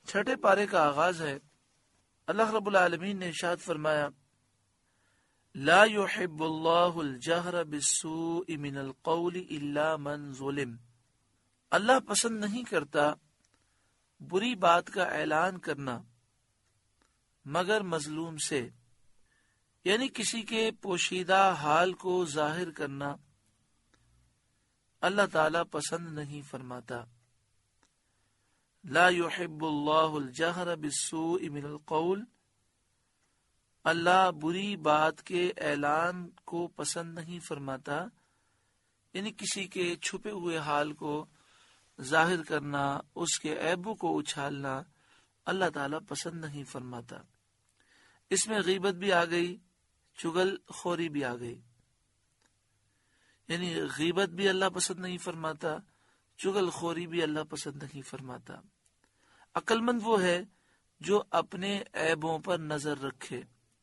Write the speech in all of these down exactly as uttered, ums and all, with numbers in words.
چھٹے پارے کا آغاز ہے۔ اللہ رب العالمین نے ارشاد فرمایا لا يحب اللہ الجہر بالسوء من القول الا من ظلم۔ اللہ پسند نہیں کرتا بری بات کا اعلان کرنا مگر مظلوم سے، یعنی کسی کے پوشیدہ حال کو ظاہر کرنا اللہ تعالی پسند نہیں فرماتا۔ لا يحب اللہ الجہر بالسوء من القول، اللہ بری بات کے اعلان کو پسند نہیں فرماتا، یعنی کسی کے چھپے ہوئے حال کو ظاہر کرنا، اس کے عیبوں کو اچھالنا اللہ تعالیٰ پسند نہیں فرماتا۔ اس میں غیبت بھی آ گئی، چغل خوری بھی آ گئی، یعنی غیبت بھی اللہ پسند نہیں فرماتا، چغل خوری بھی اللہ پسند نہیں فرماتا۔ عقل مند وہ ہے جو اپنے عیبوں پر نظر رکھے۔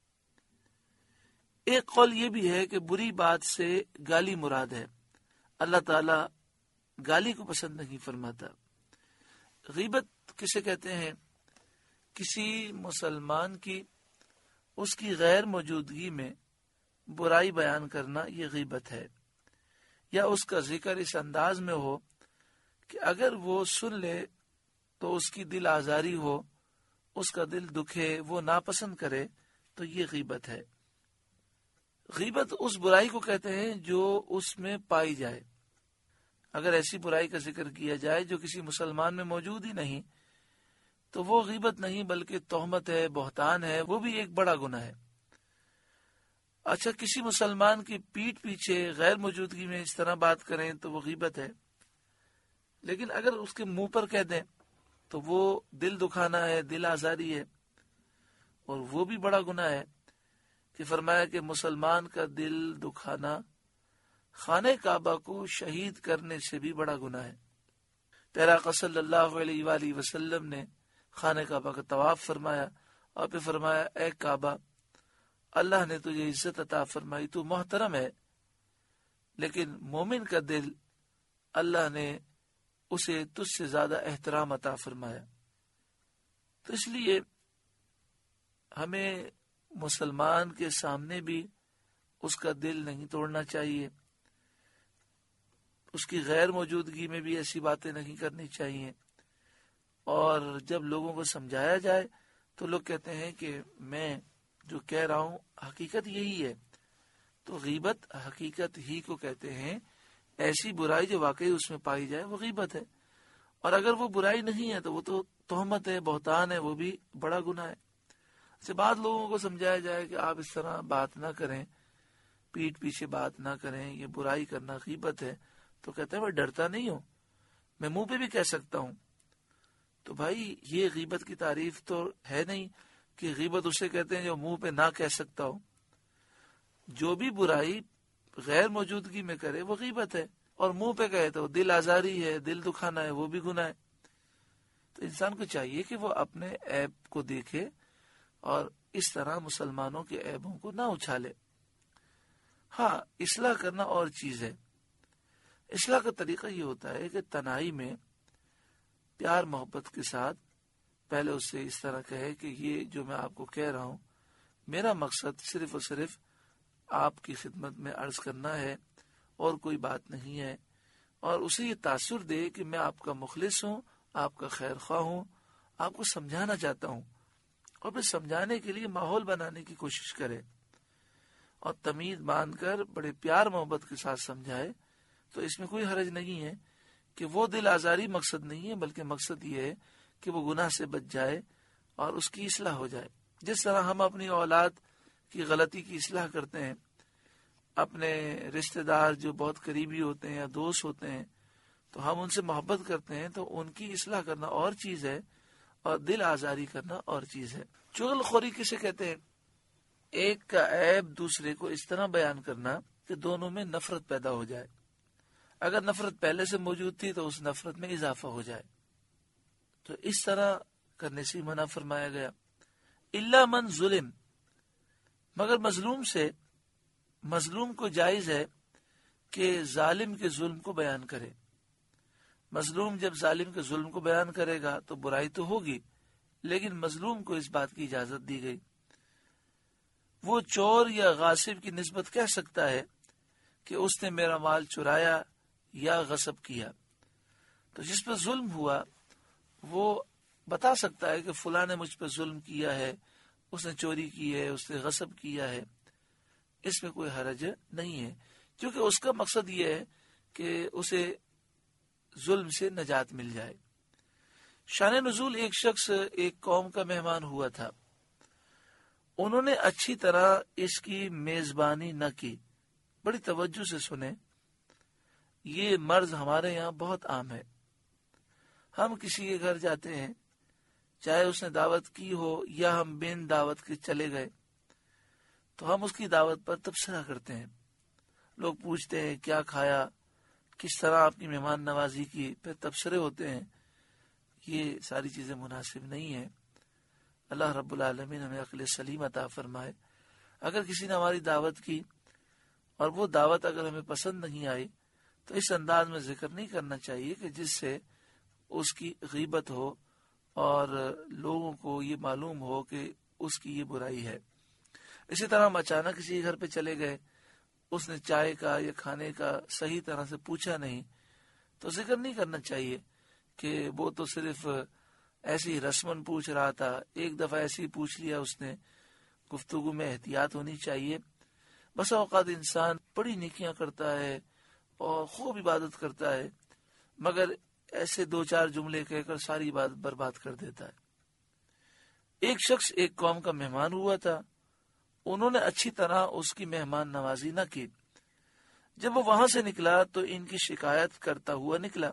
ایک قول یہ بھی ہے کہ بری بات سے گالی مراد ہے، اللہ تعالی گالی کو پسند نہیں فرماتا۔ غیبت کسے کہتے ہیں؟ کسی مسلمان کی اس کی غیر موجودگی میں برائی بیان کرنا، یہ غیبت ہے، یا اس کا ذکر اس انداز میں ہو کہ اگر وہ سن لے تو اس کی دل آزاری ہو، اس کا دل دکھے، وہ ناپسند کرے، تو یہ غیبت ہے۔ غیبت اس برائی کو کہتے ہیں جو اس میں پائی جائے۔ اگر ایسی برائی کا ذکر کیا جائے جو کسی مسلمان میں موجود ہی نہیں تو وہ غیبت نہیں بلکہ تہمت ہے، بہتان ہے، وہ بھی ایک بڑا گناہ ہے۔ اچھا، کسی مسلمان کی پیٹھ پیچھے غیر موجودگی میں اس طرح بات کریں تو وہ غیبت ہے، لیکن اگر اس کے منہ پر کہہ دیں تو وہ دل دکھانا ہے، دل آزاری ہے، اور وہ بھی بڑا گناہ ہے کہ فرمایا کہ مسلمان کا دل دکھانا خانہ کعبہ کو شہید کرنے سے بھی بڑا گناہ ہے۔ پیارا آقا صلی اللہ علیہ وآلہ وسلم نے خانہ کعبہ کا طواف فرمایا اور پھر فرمایا اے کعبہ، اللہ نے تجھے عزت عطا فرمائی، تو محترم ہے، لیکن مومن کا دل اللہ نے اسے تجھ سے زیادہ احترام عطا فرمایا۔ تو اس لیے ہمیں مسلمان کے سامنے بھی اس کا دل نہیں توڑنا چاہیے، اس کی غیر موجودگی میں بھی ایسی باتیں نہیں کرنی چاہیے، اور جب لوگوں کو سمجھایا جائے تو لوگ کہتے ہیں کہ میں جو کہہ رہا ہوں حقیقت یہی ہے، تو غیبت حقیقت ہی کو کہتے ہیں۔ ایسی برائی جو واقعی اس میں پائی جائے وہ غیبت ہے، اور اگر وہ برائی نہیں ہے تو وہ تو تہمت ہے، بہتان ہے، وہ بھی بڑا گناہ ہے۔ سے بعد لوگوں کو سمجھایا جائے کہ آپ اس طرح بات نہ کریں، پیٹھ پیچھے بات نہ کریں، یہ برائی کرنا غیبت ہے، تو کہتے ہیں میں ڈرتا نہیں ہوں، میں منہ پہ بھی کہہ سکتا ہوں۔ تو بھائی یہ غیبت کی تعریف تو ہے نہیں کہ غیبت اسے کہتے ہیں جو منہ پہ نہ کہہ سکتا ہو۔ جو بھی برائی غیر موجودگی میں کرے وہ غیبت ہے، اور منہ پہ کہے تو دل آزاری ہے، دل دکھانا ہے، وہ بھی گناہ ہے۔ تو انسان کو چاہیے کہ وہ اپنے عیب کو دیکھے اور اس طرح مسلمانوں کے عیبوں کو نہ اچھالے۔ ہاں، اصلاح کرنا اور چیز ہے۔ اصلاح کا طریقہ یہ ہوتا ہے کہ تنہائی میں پیار محبت کے ساتھ پہلے اس سے اس طرح کہے کہ یہ جو میں آپ کو کہہ رہا ہوں، میرا مقصد صرف اور صرف آپ کی خدمت میں عرض کرنا ہے اور کوئی بات نہیں ہے، اور اسے یہ تاثر دے کہ میں آپ کا مخلص ہوں، آپ کا خیر خواہ ہوں، آپ کو سمجھانا چاہتا ہوں، اور پھر سمجھانے کے لیے ماحول بنانے کی کوشش کرے اور تمیز باندھ کر بڑے پیار محبت کے ساتھ سمجھائے۔ تو اس میں کوئی حرج نہیں ہے کہ وہ دل آزاری مقصد نہیں ہے، بلکہ مقصد یہ ہے کہ وہ گناہ سے بچ جائے اور اس کی اصلاح ہو جائے۔ جس طرح ہم اپنی اولاد کی غلطی کی اصلاح کرتے ہیں، اپنے رشتہ دار جو بہت قریبی ہوتے ہیں یا دوست ہوتے ہیں تو ہم ان سے محبت کرتے ہیں، تو ان کی اصلاح کرنا اور چیز ہے اور دل آزاری کرنا اور چیز ہے۔ چغل خوری کسے کہتے ہیں؟ ایک کا عیب دوسرے کو اس طرح بیان کرنا کہ دونوں میں نفرت پیدا ہو جائے، اگر نفرت پہلے سے موجود تھی تو اس نفرت میں اضافہ ہو جائے، تو اس طرح کرنے سے منع فرمایا گیا۔ الا من ظلم، مگر مظلوم سے، مظلوم کو جائز ہے کہ ظالم کے ظلم کو بیان کرے۔ مظلوم جب ظالم کے ظلم کو بیان کرے گا تو برائی تو ہوگی، لیکن مظلوم کو اس بات کی اجازت دی گئی۔ وہ چور یا غاصب کی نسبت کہہ سکتا ہے کہ اس نے میرا مال چرایا یا غصب کیا، تو جس پر ظلم ہوا وہ بتا سکتا ہے کہ فلاں نے مجھ پر ظلم کیا ہے، اس نے چوری کی ہے، اس نے غصب کیا ہے، اس میں کوئی حرج نہیں ہے، کیونکہ اس کا مقصد یہ ہے کہ اسے ظلم سے نجات مل جائے۔ شان نزول، ایک شخص ایک قوم کا مہمان ہوا تھا، انہوں نے اچھی طرح اس کی میزبانی نہ کی۔ بڑی توجہ سے سنیں، یہ مرض ہمارے یہاں بہت عام ہے۔ ہم کسی کے گھر جاتے ہیں، چاہے اس نے دعوت کی ہو یا ہم بن دعوت کے چلے گئے، تو ہم اس کی دعوت پر تبصرہ کرتے ہیں۔ لوگ پوچھتے ہیں کیا کھایا، کس طرح آپ کی مہمان نوازی کی، پھر تبصرے ہوتے ہیں۔ یہ ساری چیزیں مناسب نہیں ہیں۔ اللہ رب العالمین ہمیں عقل سلیم عطا فرمائے۔ اگر کسی نے ہماری دعوت کی اور وہ دعوت اگر ہمیں پسند نہیں آئی تو اس انداز میں ذکر نہیں کرنا چاہیے کہ جس سے اس کی غیبت ہو اور لوگوں کو یہ معلوم ہو کہ اس کی یہ برائی ہے۔ اسی طرح ہم اچانک کسی گھر پہ چلے گئے، اس نے چائے کا یا کھانے کا صحیح طرح سے پوچھا نہیں تو ذکر نہیں کرنا چاہیے کہ وہ تو صرف ایسی رسمن پوچھ رہا تھا، ایک دفعہ ایسی ہی پوچھ لیا اس نے۔ گفتگو میں احتیاط ہونی چاہیے۔ بس اوقات انسان بڑی نیکیاں کرتا ہے اور خوب عبادت کرتا ہے، مگر ایسے دو چار جملے کہہ کر ساری عبادت برباد کر دیتا ہے۔ ایک شخص ایک قوم کا مہمان ہوا تھا، انہوں نے اچھی طرح اس کی مہمان نوازی نہ کی۔ جب وہ وہاں سے نکلا تو ان کی شکایت کرتا ہوا نکلا۔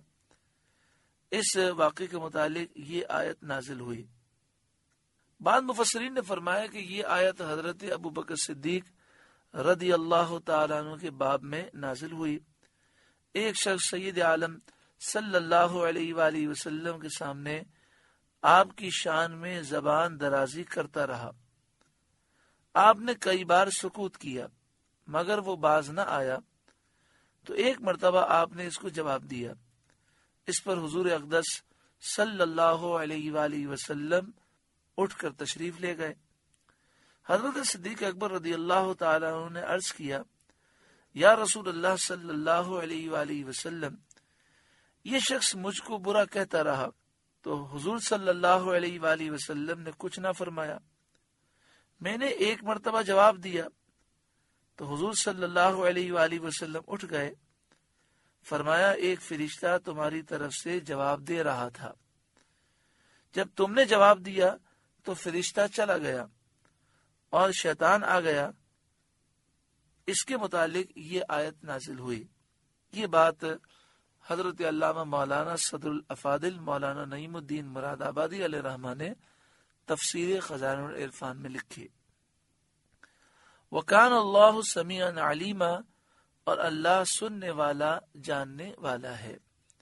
اس واقعے کے متعلق یہ آیت نازل ہوئی۔ بعض مفسرین نے فرمایا کہ یہ آیت حضرت ابو بکر صدیق رضی اللہ تعالیٰ عنہ کے باب میں نازل ہوئی۔ ایک شخص سید عالم صلی اللہ علیہ وآلہ وسلم کے سامنے آپ کی شان میں زبان درازی کرتا رہا۔ آپ نے کئی بار سکوت کیا مگر وہ باز نہ آیا، تو ایک مرتبہ آپ نے اس کو جواب دیا۔ اس پر حضور اقدس صلی اللہ علیہ وآلہ وسلم اٹھ کر تشریف لے گئے۔ حضرت صدیق اکبر رضی اللہ تعالیٰ عنہ نے عرض کیا، یا رسول اللہ صلی اللہ علیہ وآلہ وسلم، یہ شخص مجھ کو برا کہتا رہا، تو حضور صلی اللہ علیہ وآلہ وسلم نے کچھ نہ فرمایا۔ میں نے ایک مرتبہ جواب دیا تو حضور صلی اللہ علیہ وآلہ وسلم اٹھ گئے، فرمایا ایک فرشتہ تمہاری طرف سے جواب دے رہا تھا، جب تم نے جواب دیا تو فرشتہ چلا گیا اور شیطان آ گیا۔ اس کے متعلق یہ آیت نازل ہوئی۔ یہ بات حضرت علامہ مولانا صدر الافاضل مولانا نعیم الدین مراد آبادی علیہ رحمہ نے تفسیر خزائن العرفان میں لکھی۔ وَكَانَ اللَّهُ سَمِيعًا عَلِيمًا، اور اللہ سننے والا جاننے والا ہے۔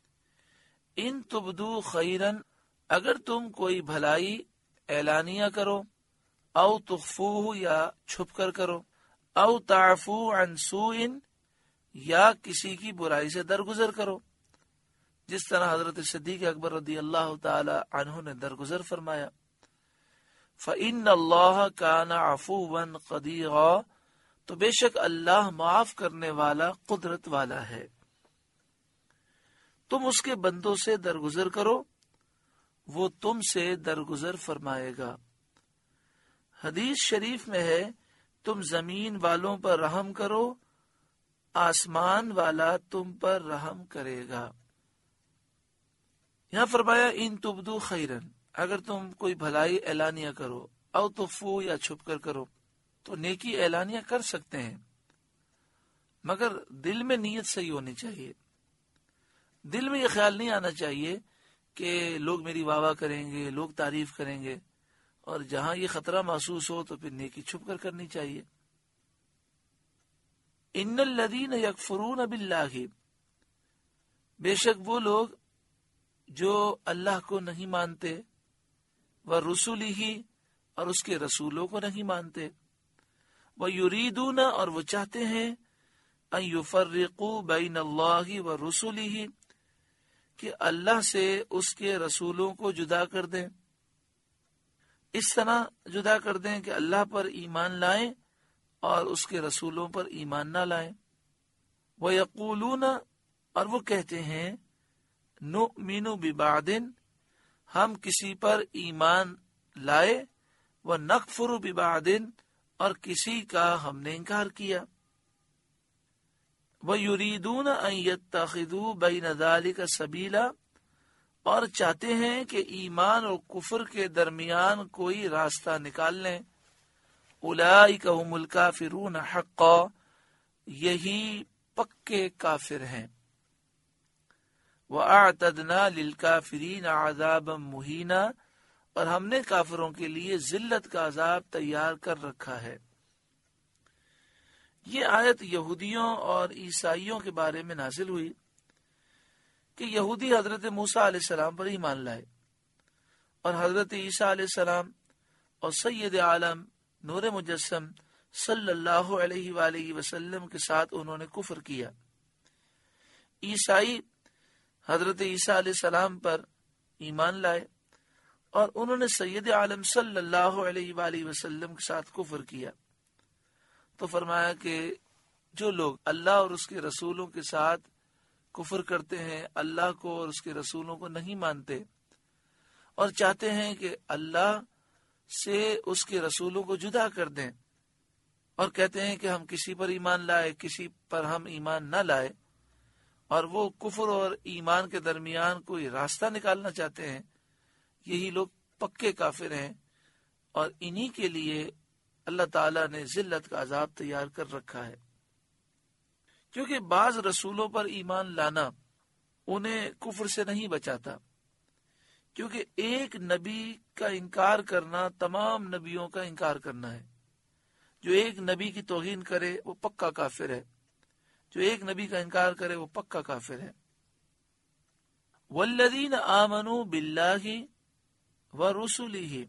ان تبدو خیرن، اگر تم کوئی بھلائی اعلانیہ کرو، او تخفوہ یا چھپ کر کرو، او تعفو عن سوء یا کسی کی برائی سے درگزر کرو، جس طرح حضرت صدیق اکبر رضی اللہ تعالی عنہ نے درگزر فرمایا۔ فَإِنَّ اللَّهَ كَانَ عَفُوًّا قَدِيرًا، تو بے شک اللہ معاف کرنے والا قدرت والا ہے۔ تم اس کے بندوں سے درگزر کرو، وہ تم سے درگزر فرمائے گا۔ حدیث شریف میں ہے، تم زمین والوں پر رحم کرو، آسمان والا تم پر رحم کرے گا۔ یہاں فرمایا ان تبدو خیرن، اگر تم کوئی بھلائی اعلانیہ کرو، او تخفو یا چھپ کر کرو، تو نیکی اعلانیہ کر سکتے ہیں، مگر دل میں نیت صحیح ہونی چاہیے۔ دل میں یہ خیال نہیں آنا چاہیے کہ لوگ میری واہ واہ کریں گے، لوگ تعریف کریں گے، اور جہاں یہ خطرہ محسوس ہو تو پھر نیکی چھپ کر کرنی چاہیے۔ ان الذین یکفرون باللہ، بے شک وہ لوگ جو اللہ کو نہیں مانتے، ورسولہ، اور اس کے رسولوں کو نہیں مانتے، وَيُرِيدُونَ، اور وہ چاہتے ہیں، أَن يُفَرِّقُوا بَيْنَ اللَّهِ وَرُسُلِهِ، کہ اللہ سے اس کے رسولوں کو جدا کر دیں۔ اس طرح جدا کر دیں کہ اللہ پر ایمان لائیں اور اس کے رسولوں پر ایمان نہ لائیں۔ وَيَقُولُونَ، اور وہ کہتے ہیں، نُؤْمِنُ بِبَعْدٍ، ہم کسی پر ایمان لائے، وَنَكْفُرُ بِبَعْدٍ، اور کسی کا ہم نے انکار کیا۔ وَيُرِيدُونَ أَن يَتَّخِذُوا بَيْنَ ذَلِكَ سَبِيلًا، اور چاہتے ہیں کہ ایمان اور کفر کے درمیان کوئی راستہ نکال لیں۔ اولئک هم الکافرون حقا، یہی پکے کافر ہیں۔ وَأَعْتَدْنَا لِلْكَافِرِينَ عَذَابًا مُهِينًا، اور ہم نے کافروں کے لیے ذلت کا عذاب تیار کر رکھا ہے۔ یہ آیت یہودیوں اور عیسائیوں کے بارے میں نازل ہوئی کہ یہودی حضرت موسیٰ علیہ السلام پر ایمان لائے، اور حضرت عیسیٰ علیہ السلام اور سید عالم نور مجسم صلی اللہ علیہ وآلہ وسلم کے ساتھ انہوں نے کفر کیا۔ عیسائی حضرت عیسیٰ علیہ السلام پر ایمان لائے، اور انہوں نے سید عالم صلی اللہ علیہ وآلہ وسلم کے ساتھ کفر کیا۔ تو فرمایا کہ جو لوگ اللہ اور اس کے رسولوں کے ساتھ کفر کرتے ہیں، اللہ کو اور اس کے رسولوں کو نہیں مانتے، اور چاہتے ہیں کہ اللہ سے اس کے رسولوں کو جدا کر دیں، اور کہتے ہیں کہ ہم کسی پر ایمان لائے، کسی پر ہم ایمان نہ لائے، اور وہ کفر اور ایمان کے درمیان کوئی راستہ نکالنا چاہتے ہیں، یہی لوگ پکے کافر ہیں، اور انہی کے لیے اللہ تعالیٰ نے ذلت کا عذاب تیار کر رکھا ہے۔ کیونکہ بعض رسولوں پر ایمان لانا انہیں کفر سے نہیں بچاتا، کیونکہ ایک نبی کا انکار کرنا تمام نبیوں کا انکار کرنا ہے۔ جو ایک نبی کی توہین کرے وہ پکا کافر ہے، جو ایک نبی کا انکار کرے وہ پکا کافر ہے۔ والذین آمنوا باللہ ورسلہ،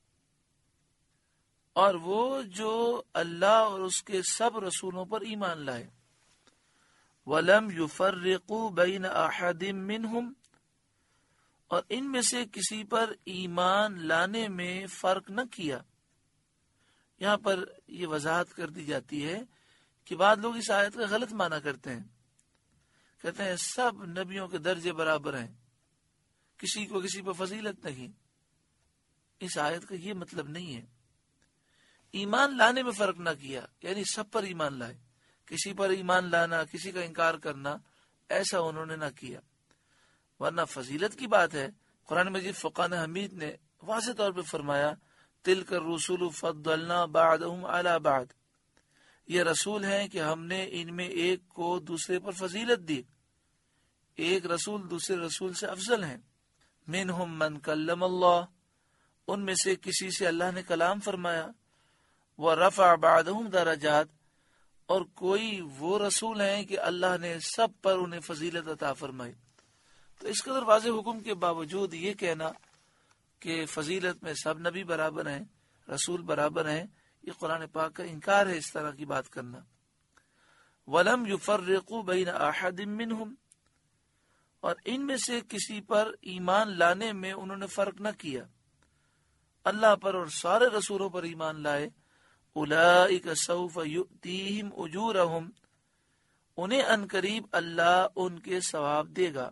اور وہ جو اللہ اور اس کے سب رسولوں پر ایمان لائے۔ وَلَمْ يُفَرِّقُوا بَيْنَ أَحَدٍ مِّنْهُمْ، اور ان میں سے کسی پر ایمان لانے میں فرق نہ کیا۔ یہاں پر یہ وضاحت کر دی جاتی ہے کہ بعض لوگ اس آیت کا غلط معنی کرتے ہیں، کہتے ہیں سب نبیوں کے درجے برابر ہیں، کسی کو کسی پر فضیلت نہیں۔ اس آیت کا یہ مطلب نہیں ہے۔ ایمان لانے میں فرق نہ کیا، یعنی سب پر ایمان لائے، کسی پر ایمان لانا، کسی کا انکار کرنا، ایسا انہوں نے نہ کیا۔ ورنہ فضیلت کی بات ہے، قرآن مجید فقان حمید نے واضح طور پہ فرمایا، تِلْكَ الرُّسُلُ فَضَّلْنَا بَعْضَهُمْ عَلَى بَعْضٍ، یہ رسول ہیں کہ ہم نے ان میں ایک کو دوسرے پر فضیلت دی، ایک رسول دوسرے رسول سے افضل ہیں۔ مِنْهُمْ مَنْ كَلَّمَ اللَّهُ، ان میں سے کسی سے اللہ نے کلام فرمایا، وَرَفَعَ بَعْضَهُمْ دَرَجَاتٍ، اور کوئی وہ رسول ہیں کہ اللہ نے سب پر انہیں فضیلت عطا فرمائی۔ تو اس قدر واضح حکم کے باوجود یہ کہنا کہ فضیلت میں سب نبی برابر ہیں، رسول برابر ہیں، یہ قرآن پاک کا انکار ہے، اس طرح کی بات کرنا۔ وَلَمْ يُفَرِّقُوا بَيْنَ أَحَدٍ مِّنْهُمْ، اور ان میں سے کسی پر ایمان لانے میں انہوں نے فرق نہ کیا، اللہ پر اور سارے رسولوں پر ایمان لائے۔ اولئک سوف یؤتیہم اجورہم، انہیں عنقریب اللہ ان کے ثواب دے گا۔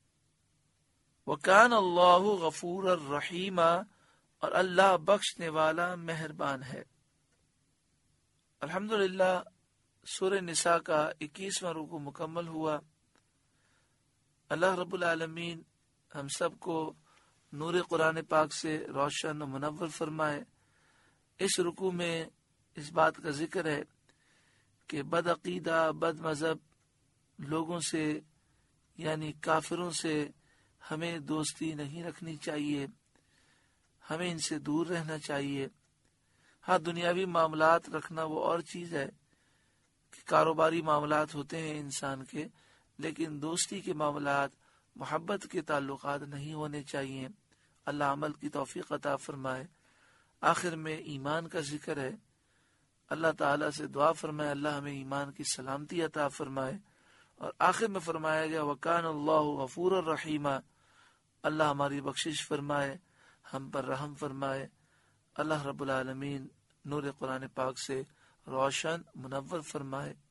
وکان اللہ غفورا رحیما، اور اللہ بخشنے والا مہربان ہے۔ الحمدللہ سورہ نساء کا اکیسواں رکوع مکمل ہوا۔ اللہ رب العالمین ہم سب کو نور قرآن پاک سے روشن و منور فرمائے۔ اس رکوع میں اس بات کا ذکر ہے کہ بد عقیدہ بد مذہب لوگوں سے یعنی کافروں سے ہمیں دوستی نہیں رکھنی چاہیے، ہمیں ان سے دور رہنا چاہیے۔ ہاں دنیاوی معاملات رکھنا وہ اور چیز ہے کہ کاروباری معاملات ہوتے ہیں انسان کے، لیکن دوستی کے معاملات، محبت کے تعلقات نہیں ہونے چاہیے۔ اللہ عمل کی توفیق عطا فرمائے۔ آخر میں ایمان کا ذکر ہے، اللہ تعالیٰ سے دعا فرمائے اللہ ہمیں ایمان کی سلامتی عطا فرمائے، اور آخر میں فرمایا گیا وکان اللہ غفور الرحیم، اللہ ہماری بخشش فرمائے، ہم پر رحم فرمائے۔ اللہ رب العالمین نور قرآن پاک سے روشن منور فرمائے.